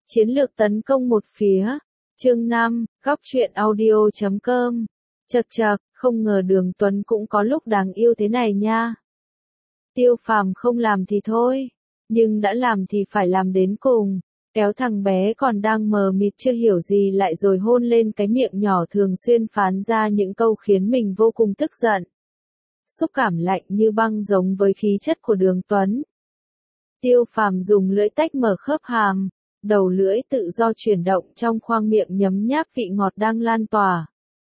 Chiến lược tấn công một phía. Chương 5, góc truyện audio.com. Chậc chậc, không ngờ Đường Tuấn cũng có lúc đáng yêu thế này nha. Tiêu Phàm không làm thì thôi, nhưng đã làm thì phải làm đến cùng. Kéo thằng bé còn đang mờ mịt chưa hiểu gì lại rồi hôn lên cái miệng nhỏ thường xuyên phán ra những câu khiến mình vô cùng tức giận. Xúc cảm lạnh như băng giống với khí chất của Đường Tuấn. Tiêu Phàm dùng lưỡi tách mở khớp hàm, đầu lưỡi tự do chuyển động trong khoang miệng nhấm nháp vị ngọt đang lan tỏa.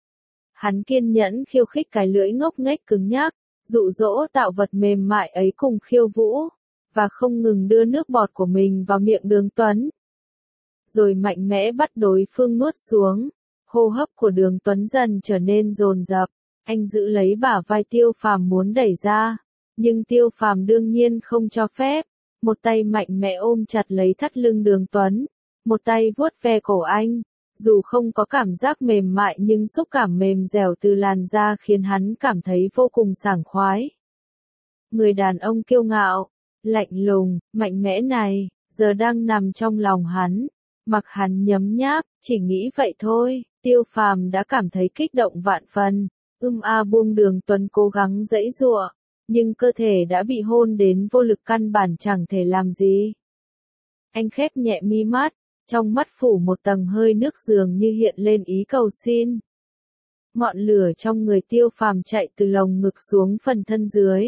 Hắn kiên nhẫn khiêu khích cái lưỡi ngốc nghếch cứng nhắc, dụ dỗ tạo vật mềm mại ấy cùng khiêu vũ, và không ngừng đưa nước bọt của mình vào miệng Đường Tuấn. Rồi mạnh mẽ bắt đối phương nuốt xuống, hô hấp của Đường Tuấn dần trở nên dồn dập, anh giữ lấy bả vai Tiêu Phàm muốn đẩy ra, nhưng Tiêu Phàm đương nhiên không cho phép. Một tay mạnh mẽ ôm chặt lấy thắt lưng Đường Tuấn, một tay vuốt ve cổ anh, dù không có cảm giác mềm mại nhưng xúc cảm mềm dẻo từ làn da khiến hắn cảm thấy vô cùng sảng khoái. Người đàn ông kiêu ngạo, lạnh lùng, mạnh mẽ này, giờ đang nằm trong lòng hắn, mặc hắn nhấm nháp, chỉ nghĩ vậy thôi, Tiêu Phàm đã cảm thấy kích động vạn phần, buông Đường Tuấn cố gắng giãy giụa. Nhưng cơ thể đã bị hôn đến vô lực căn bản chẳng thể làm gì. Anh khép nhẹ mi mắt, trong mắt phủ một tầng hơi nước dường như hiện lên ý cầu xin. Ngọn lửa trong người Tiêu Phàm chạy từ lồng ngực xuống phần thân dưới.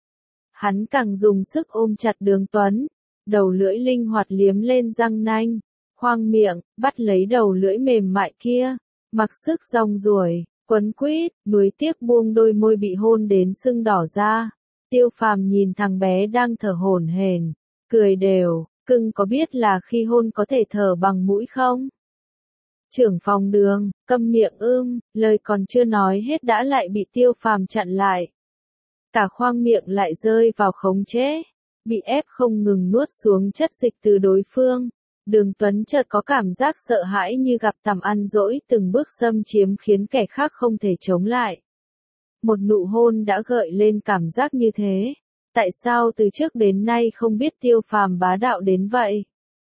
Hắn càng dùng sức ôm chặt Đường Tuấn, đầu lưỡi linh hoạt liếm lên răng nanh, khoang miệng, bắt lấy đầu lưỡi mềm mại kia, mặc sức rong ruổi. Quấn quýt, nuối tiếc buông đôi môi bị hôn đến sưng đỏ ra. Tiêu Phàm nhìn thằng bé đang thở hổn hển, cười đều, cưng có biết là khi hôn có thể thở bằng mũi không? Trưởng phòng Đường, câm miệng lời còn chưa nói hết đã lại bị Tiêu Phàm chặn lại. Cả khoang miệng lại rơi vào khống chế, bị ép không ngừng nuốt xuống chất dịch từ đối phương. Đường Tuấn chợt có cảm giác sợ hãi như gặp tằm ăn dỗi từng bước xâm chiếm khiến kẻ khác không thể chống lại. Một nụ hôn đã gợi lên cảm giác như thế. Tại sao từ trước đến nay không biết Tiêu Phàm bá đạo đến vậy?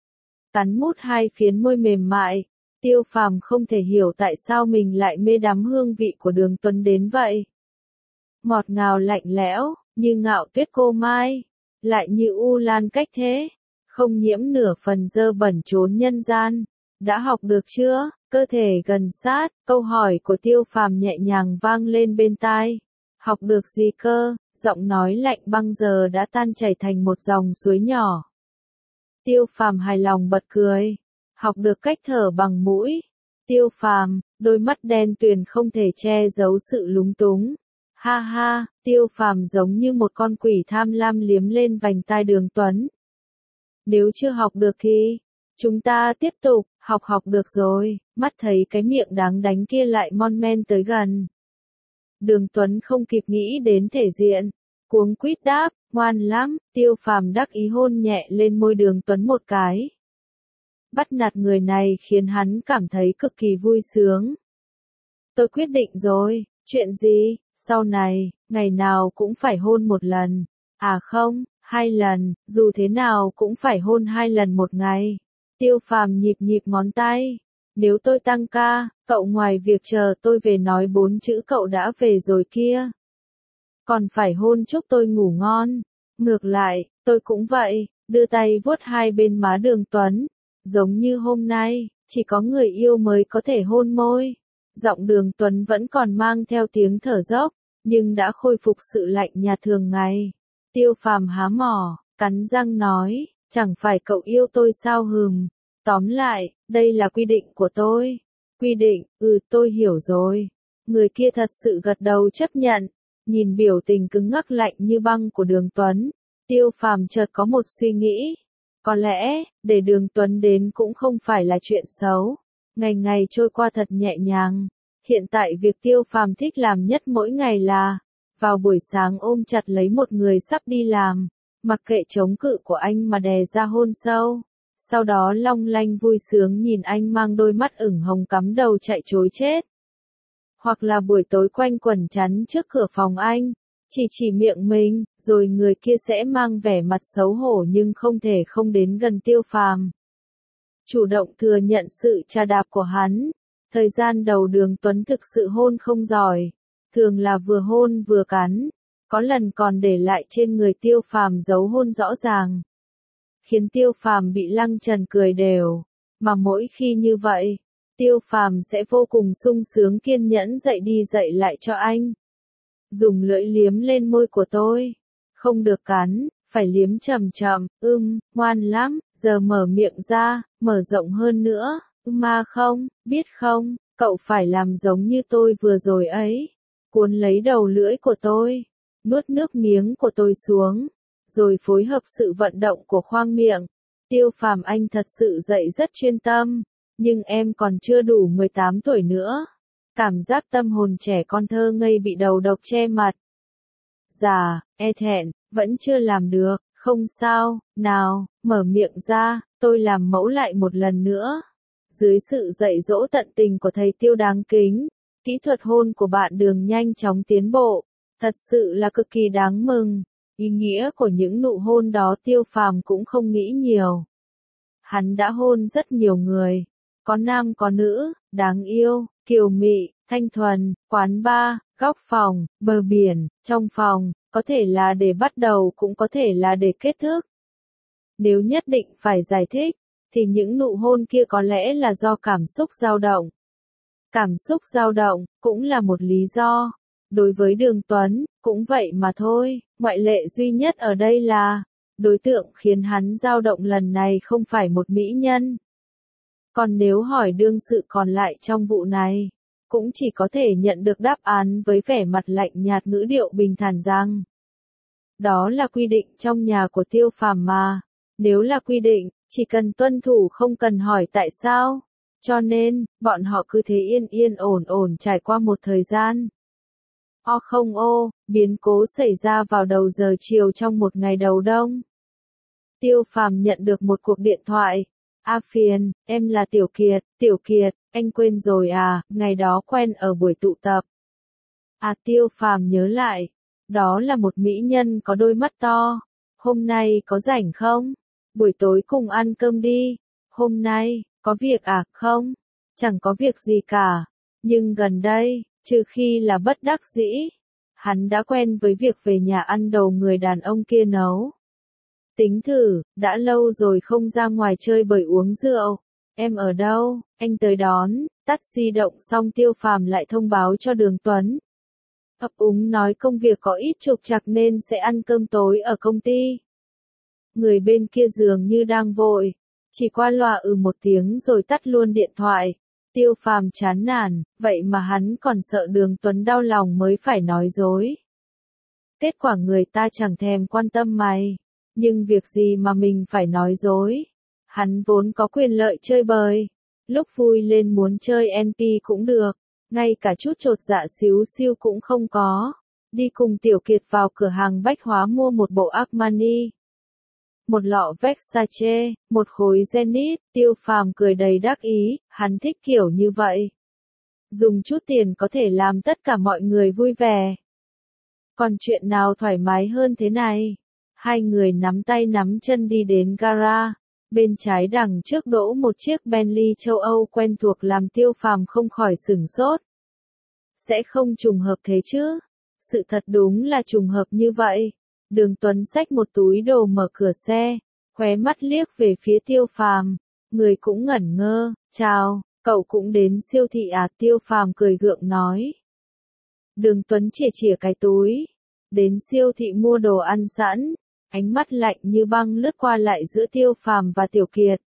Cắn mút hai phiến môi mềm mại, Tiêu Phàm không thể hiểu tại sao mình lại mê đắm hương vị của Đường Tuấn đến vậy. Ngọt ngào lạnh lẽo, như ngạo tuyết cô mai, lại như u lan cách thế. Không nhiễm nửa phần dơ bẩn chốn nhân gian. Đã học được chưa? Cơ thể gần sát, câu hỏi của Tiêu Phàm nhẹ nhàng vang lên bên tai. Học được gì cơ? Giọng nói lạnh băng giờ đã tan chảy thành một dòng suối nhỏ. Tiêu Phàm hài lòng bật cười. Học được cách thở bằng mũi. Tiêu Phàm, đôi mắt đen tuyền không thể che giấu sự lúng túng. Ha ha, Tiêu Phàm giống như một con quỷ tham lam liếm lên vành tai Đường Tuấn. Nếu chưa học được thì, chúng ta tiếp tục, học được rồi, mắt thấy cái miệng đáng đánh kia lại mon men tới gần. Đường Tuấn không kịp nghĩ đến thể diện, cuống quýt đáp, ngoan lắm, Tiêu Phàm đắc ý hôn nhẹ lên môi Đường Tuấn một cái. Bắt nạt người này khiến hắn cảm thấy cực kỳ vui sướng. Tôi quyết định rồi, chuyện gì, sau này, ngày nào cũng phải hôn một lần, à không. 2 lần, dù thế nào cũng phải hôn 2 lần một ngày. Tiêu Phàm nhịp ngón tay. Nếu tôi tăng ca, cậu ngoài việc chờ tôi về nói 4 chữ cậu đã về rồi kia. Còn phải hôn chúc tôi ngủ ngon. Ngược lại, tôi cũng vậy, đưa tay vuốt hai bên má Đường Tuấn. Giống như hôm nay, chỉ có người yêu mới có thể hôn môi. Giọng Đường Tuấn vẫn còn mang theo tiếng thở dốc, nhưng đã khôi phục sự lạnh nhạt thường ngày. Tiêu Phàm há mỏ, cắn răng nói, chẳng phải cậu yêu tôi sao hừm. Tóm lại, đây là quy định của tôi. Quy định, tôi hiểu rồi. Người kia thật sự gật đầu chấp nhận. Nhìn biểu tình cứng ngắc lạnh như băng của Đường Tuấn, Tiêu Phàm chợt có một suy nghĩ. Có lẽ, để Đường Tuấn đến cũng không phải là chuyện xấu. Ngày ngày trôi qua thật nhẹ nhàng. Hiện tại việc Tiêu Phàm thích làm nhất mỗi ngày là vào buổi sáng ôm chặt lấy một người sắp đi làm, mặc kệ chống cự của anh mà đè ra hôn sâu. Sau đó long lanh vui sướng nhìn anh mang đôi mắt ửng hồng cắm đầu chạy trối chết. Hoặc là buổi tối quanh quẩn chắn trước cửa phòng anh, chỉ miệng mình, rồi người kia sẽ mang vẻ mặt xấu hổ nhưng không thể không đến gần Tiêu Phàm. chủ động thừa nhận sự trà đạp của hắn. Thời gian đầu Đường Tuấn thực sự hôn không giỏi, thường là vừa hôn vừa cắn, có lần còn để lại trên người Tiêu Phàm dấu hôn rõ ràng, khiến Tiêu Phàm bị Lăng Trần cười đều, mà mỗi khi như vậy, Tiêu Phàm sẽ vô cùng sung sướng kiên nhẫn dậy đi dậy lại cho anh. Dùng lưỡi liếm lên môi của tôi, không được cắn, phải liếm chậm chậm, ngoan lắm, giờ mở miệng ra, mở rộng hơn nữa, mà không, biết không, cậu phải làm giống như tôi vừa rồi ấy, cuốn lấy đầu lưỡi của tôi, nuốt nước miếng của tôi xuống, rồi phối hợp sự vận động của khoang miệng. Tiêu Phàm anh thật sự dạy rất chuyên tâm, nhưng em còn chưa đủ 18 tuổi nữa. Cảm giác tâm hồn trẻ con thơ ngây bị đầu độc che mặt. Dạ, e thẹn, vẫn chưa làm được, không sao, nào, mở miệng ra, tôi làm mẫu lại một lần nữa. Dưới sự dạy dỗ tận tình của thầy Tiêu đáng kính, kỹ thuật hôn của bạn Đường nhanh chóng tiến bộ, thật sự là cực kỳ đáng mừng. Ý nghĩa của những nụ hôn đó Tiêu Phàm cũng không nghĩ nhiều. Hắn đã hôn rất nhiều người, có nam có nữ, đáng yêu, kiều mị, thanh thuần, quán bar, góc phòng, bờ biển, trong phòng, có thể là để bắt đầu cũng có thể là để kết thúc. Nếu nhất định phải giải thích, thì những nụ hôn kia có lẽ là do cảm xúc dao động. Cảm xúc dao động, cũng là một lý do. Đối với Đường Tuấn, cũng vậy mà thôi, ngoại lệ duy nhất ở đây là, đối tượng khiến hắn dao động lần này không phải một mỹ nhân. Còn nếu hỏi đương sự còn lại trong vụ này, cũng chỉ có thể nhận được đáp án với vẻ mặt lạnh nhạt ngữ điệu bình thản rằng, đó là quy định trong nhà của Tiêu Phàm mà, nếu là quy định, chỉ cần tuân thủ không cần hỏi tại sao, cho nên, bọn họ cứ thế yên yên ổn ổn trải qua một thời gian. Không biến cố xảy ra vào đầu giờ chiều trong một ngày đầu đông. Tiêu Phàm nhận được một cuộc điện thoại. Phiền, em là Tiểu Kiệt, anh quên rồi à, ngày đó quen ở buổi tụ tập. Tiêu Phàm nhớ lại, đó là một mỹ nhân có đôi mắt to. Hôm nay có rảnh không? Buổi tối cùng ăn cơm đi. Hôm nay, có việc à? Không, chẳng có việc gì cả. Nhưng gần đây, trừ khi là bất đắc dĩ, hắn đã quen với việc về nhà ăn đồ người đàn ông kia nấu. Tính thử, đã lâu rồi không ra ngoài chơi bời uống rượu. Em ở đâu? Anh tới đón. Tắt di động xong Tiêu Phàm lại thông báo cho Đường Tuấn. Ấp úng nói công việc có ít trục trặc nên sẽ ăn cơm tối ở công ty. Người bên kia dường như đang vội, chỉ qua loa một tiếng rồi tắt luôn điện thoại. Tiêu Phàm chán nản, vậy mà hắn còn sợ Đường Tuấn đau lòng mới phải nói dối. Kết quả người ta chẳng thèm quan tâm mày. Nhưng việc gì mà mình phải nói dối? Hắn vốn có quyền lợi chơi bời. Lúc vui lên muốn chơi NP cũng được. Ngay cả chút chột dạ xíu xiu cũng không có. Đi cùng Tiểu Kiệt vào cửa hàng bách hóa mua một bộ Armani, một lọ Versace, một khối Zenith. Tiêu Phàm cười đầy đắc ý, hắn thích kiểu như vậy. Dùng chút tiền có thể làm tất cả mọi người vui vẻ. Còn chuyện nào thoải mái hơn thế này? Hai người nắm tay nắm chân đi đến gara. Bên trái đằng trước đỗ một chiếc Bentley châu Âu quen thuộc làm Tiêu Phàm không khỏi sửng sốt. Sẽ không trùng hợp thế chứ? Sự thật đúng là trùng hợp như vậy. Đường Tuấn xách một túi đồ mở cửa xe, khóe mắt liếc về phía Tiêu Phàm, người cũng ngẩn ngơ. Chào, cậu cũng đến siêu thị à? Tiêu Phàm cười gượng nói. Đường Tuấn chìa cái túi. Đến siêu thị mua đồ ăn sẵn. Ánh mắt lạnh như băng lướt qua lại giữa Tiêu Phàm và Tiểu Kiệt.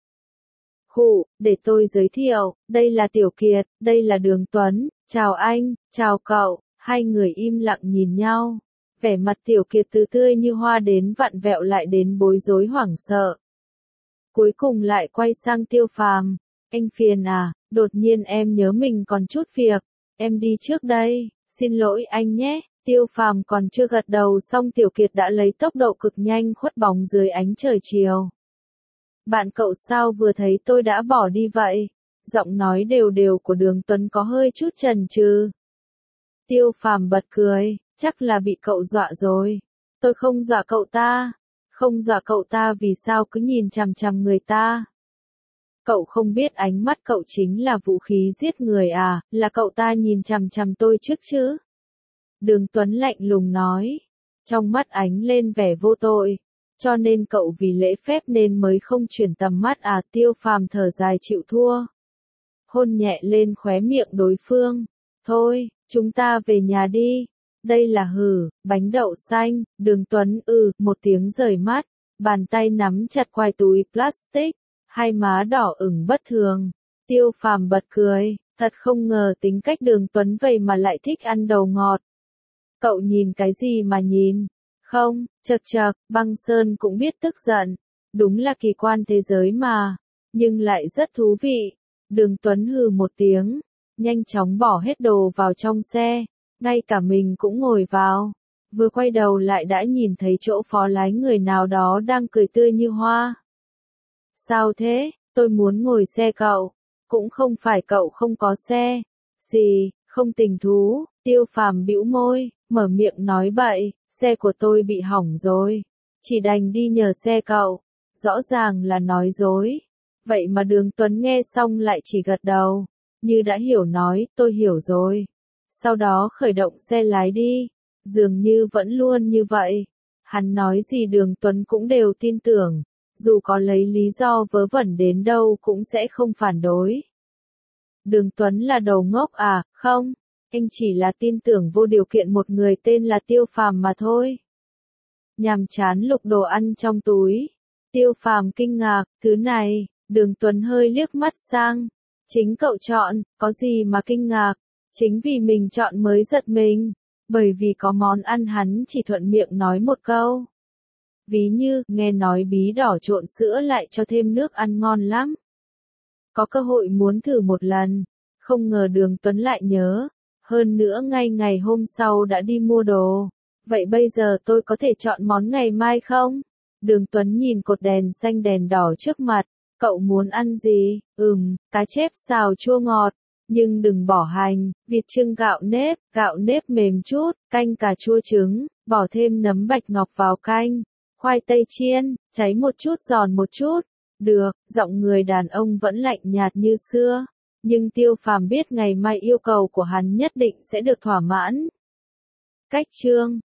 Để tôi giới thiệu, đây là Tiểu Kiệt, đây là Đường Tuấn, chào anh, chào cậu. Hai người im lặng nhìn nhau. Vẻ mặt Tiểu Kiệt từ tươi như hoa đến vặn vẹo lại đến bối rối hoảng sợ. Cuối cùng lại quay sang Tiêu Phàm. Anh phiền à, đột nhiên em nhớ mình còn chút việc. Em đi trước đây, xin lỗi anh nhé. Tiêu Phàm còn chưa gật đầu xong Tiểu Kiệt đã lấy tốc độ cực nhanh khuất bóng dưới ánh trời chiều. Bạn cậu sao vừa thấy tôi đã bỏ đi vậy? Giọng nói đều đều của Đường Tuấn có hơi chút chần chừ. Tiêu Phàm bật cười, chắc là bị cậu dọa rồi. Tôi không dọa cậu ta. Không dọa cậu ta vì sao cứ nhìn chằm chằm người ta? Cậu không biết ánh mắt cậu chính là vũ khí giết người à, là cậu ta nhìn chằm chằm tôi trước chứ? Đường Tuấn lạnh lùng nói, trong mắt ánh lên vẻ vô tội. Cho nên cậu vì lễ phép nên mới không chuyển tầm mắt à, Tiêu Phàm thở dài chịu thua. Hôn nhẹ lên khóe miệng đối phương. Thôi, chúng ta về nhà đi. Đây là bánh đậu xanh, Đường Tuấn một tiếng rời mắt, bàn tay nắm chặt quai túi plastic, hai má đỏ ửng bất thường. Tiêu Phàm bật cười, thật không ngờ tính cách Đường Tuấn vậy mà lại thích ăn đồ ngọt. Cậu nhìn cái gì mà nhìn? Không, chậc chậc, Băng Sơn cũng biết tức giận. Đúng là kỳ quan thế giới mà, nhưng lại rất thú vị. Đường Tuấn hừ một tiếng, nhanh chóng bỏ hết đồ vào trong xe, ngay cả mình cũng ngồi vào. Vừa quay đầu lại đã nhìn thấy chỗ phó lái người nào đó đang cười tươi như hoa. Sao thế, tôi muốn ngồi xe cậu. Cũng không phải cậu không có xe. Gì, không tình thú, Tiêu Phàm bĩu môi, mở miệng nói bậy, xe của tôi bị hỏng rồi. Chỉ đành đi nhờ xe cậu. Rõ ràng là nói dối. Vậy mà Đường Tuấn nghe xong lại chỉ gật đầu. Như đã hiểu nói, tôi hiểu rồi. Sau đó khởi động xe lái đi. Dường như vẫn luôn như vậy. Hắn nói gì Đường Tuấn cũng đều tin tưởng. Dù có lấy lý do vớ vẩn đến đâu cũng sẽ không phản đối. Đường Tuấn là đầu ngốc à, không, anh chỉ là tin tưởng vô điều kiện một người tên là Tiêu Phàm mà thôi. Nhàm chán lục đồ ăn trong túi. Tiêu Phàm kinh ngạc, thứ này, Đường Tuấn hơi liếc mắt sang. Chính cậu chọn, có gì mà kinh ngạc, chính vì mình chọn mới giật mình, bởi vì có món ăn hắn chỉ thuận miệng nói một câu. Ví như, nghe nói bí đỏ trộn sữa lại cho thêm nước ăn ngon lắm. Có cơ hội muốn thử một lần, không ngờ Đường Tuấn lại nhớ, hơn nữa ngay ngày hôm sau đã đi mua đồ. Vậy bây giờ tôi có thể chọn món ngày mai không? Đường Tuấn nhìn cột đèn xanh đèn đỏ trước mặt, cậu muốn ăn gì? Cá chép xào chua ngọt, nhưng đừng bỏ hành, vịt chưng gạo nếp mềm chút, canh cà chua trứng, bỏ thêm nấm bạch ngọc vào canh, khoai tây chiên, cháy một chút giòn một chút. Được, giọng người đàn ông vẫn lạnh nhạt như xưa, nhưng Tiêu Phàm biết ngày mai yêu cầu của hắn nhất định sẽ được thỏa mãn. Cách chương